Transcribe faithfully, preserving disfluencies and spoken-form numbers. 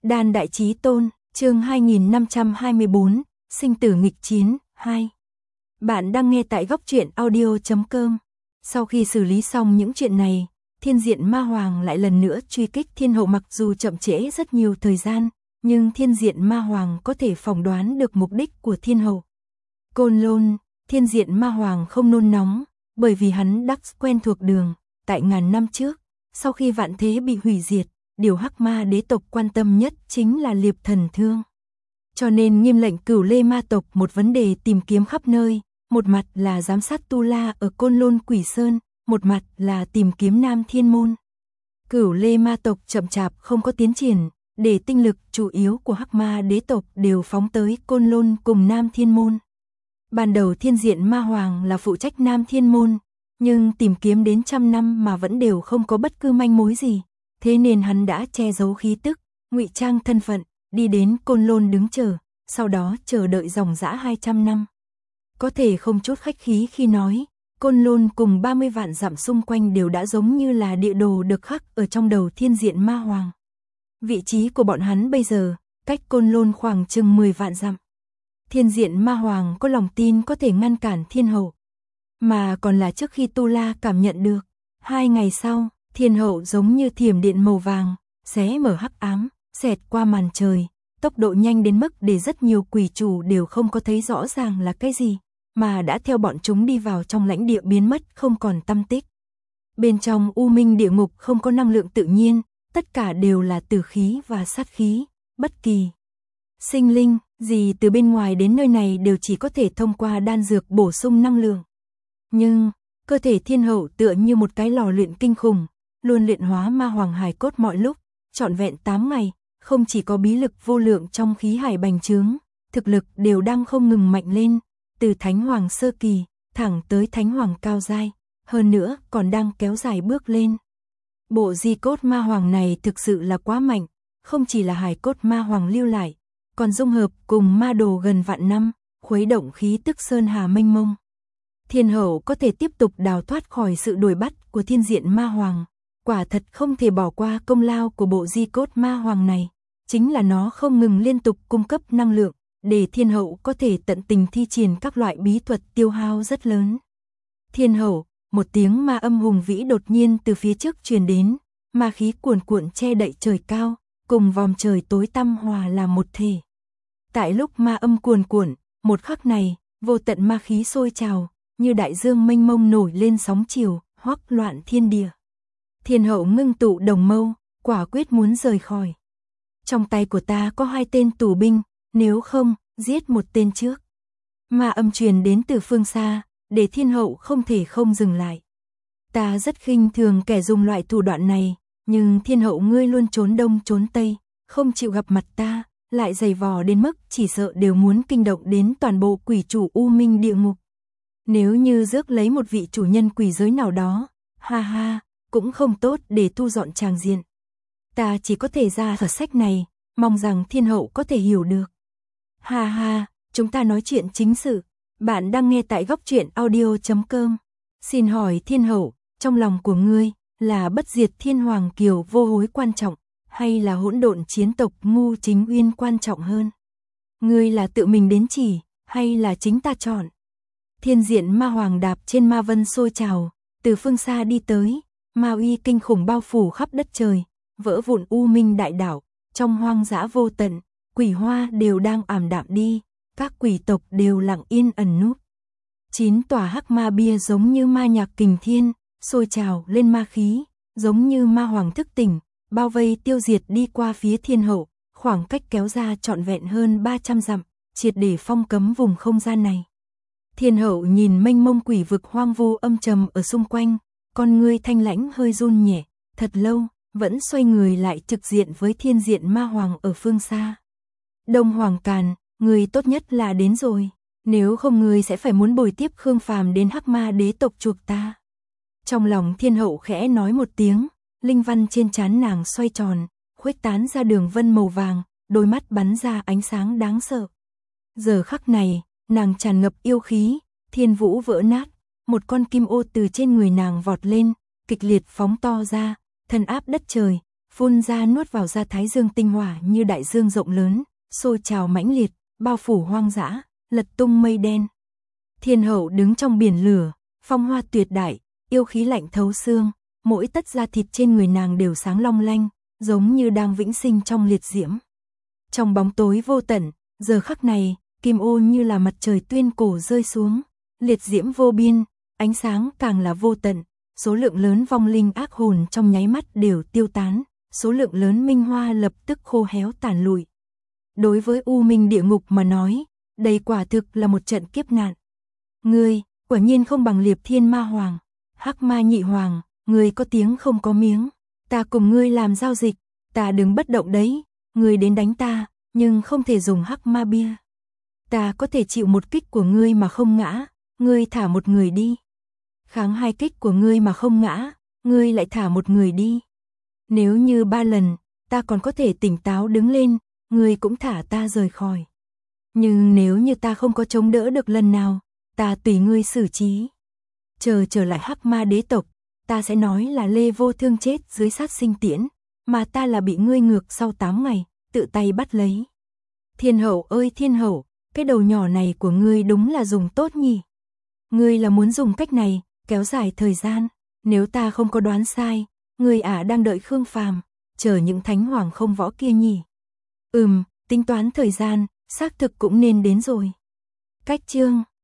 Đan Đại Chí Tôn, chương hai nghìn năm trăm hai mươi bốn, Sinh tử nghịch chiến, hai. Bạn đang nghe tại góc truyện audio chấm com. Sau khi xử lý xong những chuyện này, Thiên Diện Ma Hoàng lại lần nữa truy kích Thiên Hậu, mặc dù chậm trễ rất nhiều thời gian, nhưng Thiên Diện Ma Hoàng có thể phỏng đoán được mục đích của Thiên Hậu. Côn Lôn, Thiên Diện Ma Hoàng không nôn nóng, bởi vì hắn đắc quen thuộc đường, tại ngàn năm trước, sau khi vạn thế bị hủy diệt, điều Hắc Ma đế tộc quan tâm nhất chính là liệp thần thương. Cho nên nghiêm lệnh Cửu Lê ma tộc một vấn đề tìm kiếm khắp nơi, một mặt là giám sát Tu La ở Côn Lôn Quỷ Sơn, một mặt là tìm kiếm Nam Thiên Môn. Cửu Lê ma tộc chậm chạp không có tiến triển, để tinh lực chủ yếu của Hắc Ma đế tộc đều phóng tới Côn Lôn cùng Nam Thiên Môn. Ban đầu Thiên Diện Ma Hoàng là phụ trách Nam Thiên Môn, nhưng tìm kiếm đến trăm năm mà vẫn đều không có bất cứ manh mối gì, thế nên hắn đã che giấu khí tức, ngụy trang thân phận, đi đến Côn Lôn đứng chờ, sau đó chờ đợi dòng dã hai trăm năm. Có thể không chút khách khí khi nói, Côn Lôn cùng ba mươi vạn dặm xung quanh đều đã giống như là địa đồ được khắc ở trong đầu Thiên Diện Ma Hoàng. Vị trí của bọn hắn bây giờ, cách Côn Lôn khoảng chừng mười vạn dặm. Thiên Diện Ma Hoàng có lòng tin có thể ngăn cản Thiên Hậu, mà còn là trước khi Tu La cảm nhận được. Hai ngày sau, Thiên Hậu giống như thiểm điện màu vàng, xé mở hắc ám, xẹt qua màn trời, tốc độ nhanh đến mức để rất nhiều quỷ chủ đều không có thấy rõ ràng là cái gì, mà đã theo bọn chúng đi vào trong lãnh địa biến mất không còn tăm tích. Bên trong U Minh địa ngục không có năng lượng tự nhiên, tất cả đều là tử khí và sát khí, bất kỳ sinh linh gì từ bên ngoài đến nơi này đều chỉ có thể thông qua đan dược bổ sung năng lượng. Nhưng, cơ thể Thiên Hậu tựa như một cái lò luyện kinh khủng, luôn luyện hóa ma hoàng hài cốt mọi lúc, trọn vẹn tám ngày, không chỉ có bí lực vô lượng trong khí hải bành trướng, thực lực đều đang không ngừng mạnh lên, từ Thánh Hoàng sơ kỳ, thẳng tới Thánh Hoàng cao giai, hơn nữa còn đang kéo dài bước lên. Bộ di cốt ma hoàng này thực sự là quá mạnh, không chỉ là hài cốt ma hoàng lưu lại, còn dung hợp cùng ma đồ gần vạn năm, khuấy động khí tức sơn hà mênh mông. Thiên Hậu có thể tiếp tục đào thoát khỏi sự đuổi bắt của Thiên Diện Ma Hoàng, quả thật không thể bỏ qua công lao của bộ di cốt ma hoàng này, chính là nó không ngừng liên tục cung cấp năng lượng, để Thiên Hậu có thể tận tình thi triển các loại bí thuật tiêu hao rất lớn. Thiên Hậu, một tiếng ma âm hùng vĩ đột nhiên từ phía trước truyền đến, ma khí cuồn cuộn che đậy trời cao, cùng vòm trời tối tăm hòa làm một thể. Tại lúc ma âm cuồn cuộn, một khắc này, vô tận ma khí sôi trào, như đại dương mênh mông nổi lên sóng chiều, hoắc loạn thiên địa. Thiên Hậu ngưng tụ đồng mâu, quả quyết muốn rời khỏi. Trong tay của ta có hai tên tù binh, nếu không, giết một tên trước. Ma âm truyền đến từ phương xa, để Thiên Hậu không thể không dừng lại. Ta rất khinh thường kẻ dùng loại thủ đoạn này, nhưng Thiên Hậu ngươi luôn trốn đông trốn tây, không chịu gặp mặt ta, lại dày vò đến mức chỉ sợ đều muốn kinh động đến toàn bộ quỷ chủ U Minh địa ngục. Nếu như rước lấy một vị chủ nhân quỷ giới nào đó, ha ha, cũng không tốt để thu dọn tràng diện. Ta chỉ có thể ra ở sách này, mong rằng Thiên Hậu có thể hiểu được. Ha ha, chúng ta nói chuyện chính sự. Bạn đang nghe tại góc truyện audio chấm com. Xin hỏi Thiên Hậu, trong lòng của ngươi là bất diệt Thiên Hoàng Kiều vô hối quan trọng, hay là hỗn độn chiến tộc ngu chính uyên quan trọng hơn? Ngươi là tự mình đến chỉ, hay là chính ta chọn? Thiên Diện Ma Hoàng đạp trên ma vân sôi trào, từ phương xa đi tới, ma uy kinh khủng bao phủ khắp đất trời, vỡ vụn U Minh đại đảo, trong hoang dã vô tận, quỷ hoa đều đang ảm đạm đi, các quỷ tộc đều lặng yên ẩn núp. Chín tòa hắc ma bia giống như ma nhạc kình thiên, sôi trào lên ma khí, giống như ma hoàng thức tỉnh, bao vây tiêu diệt đi qua phía Thiên Hậu, khoảng cách kéo ra trọn vẹn hơn ba trăm dặm, triệt để phong cấm vùng không gian này. Thiên Hậu nhìn mênh mông quỷ vực hoang vu âm trầm ở xung quanh, con ngươi thanh lãnh hơi run nhẹ, thật lâu, vẫn xoay người lại trực diện với Thiên Diện Ma Hoàng ở phương xa. Đông Hoàng Càn, người tốt nhất là đến rồi, nếu không người sẽ phải muốn bồi tiếp Khương Phàm đến Hắc Ma đế tộc chuộc ta. Trong lòng Thiên Hậu khẽ nói một tiếng, linh văn trên trán nàng xoay tròn, khuếch tán ra đường vân màu vàng, đôi mắt bắn ra ánh sáng đáng sợ. Giờ khắc này, nàng tràn ngập yêu khí, thiên vũ vỡ nát, một con kim ô từ trên người nàng vọt lên, kịch liệt phóng to ra, thân áp đất trời, phun ra nuốt vào ra thái dương tinh hỏa như đại dương rộng lớn, sôi trào mãnh liệt, bao phủ hoang dã, lật tung mây đen. Thiên hậu đứng trong biển lửa, phong hoa tuyệt đại, yêu khí lạnh thấu xương, mỗi tấc da thịt trên người nàng đều sáng long lanh, giống như đang vĩnh sinh trong liệt diễm. Trong bóng tối vô tận, giờ khắc này, kim ô như là mặt trời tuyên cổ rơi xuống, liệt diễm vô biên, ánh sáng càng là vô tận, số lượng lớn vong linh ác hồn trong nháy mắt đều tiêu tán, số lượng lớn minh hoa lập tức khô héo tàn lụi. Đối với U Minh địa ngục mà nói, đây quả thực là một trận kiếp nạn. Ngươi, quả nhiên không bằng Liệp Thiên Ma Hoàng, Hắc Ma Nhị Hoàng, ngươi có tiếng không có miếng, ta cùng ngươi làm giao dịch, ta đứng bất động đấy, ngươi đến đánh ta, nhưng không thể dùng Hắc Ma bia. Ta có thể chịu một kích của ngươi mà không ngã, ngươi thả một người đi. Kháng hai kích của ngươi mà không ngã, ngươi lại thả một người đi. Nếu như ba lần, ta còn có thể tỉnh táo đứng lên, ngươi cũng thả ta rời khỏi. Nhưng nếu như ta không có chống đỡ được lần nào, ta tùy ngươi xử trí. Chờ trở lại Hắc Ma đế tộc, ta sẽ nói là Lê Vô Thương chết dưới sát sinh tiễn, mà ta là bị ngươi ngược sau tám ngày, tự tay bắt lấy. Thiên hậu ơi thiên hậu, cái đầu nhỏ này của ngươi đúng là dùng tốt nhỉ. Ngươi là muốn dùng cách này, kéo dài thời gian, nếu ta không có đoán sai, ngươi ả đang đợi Khương Phàm, chờ những thánh hoàng không võ kia nhỉ. Ừm, tính toán thời gian, xác thực cũng nên đến rồi. Cách chương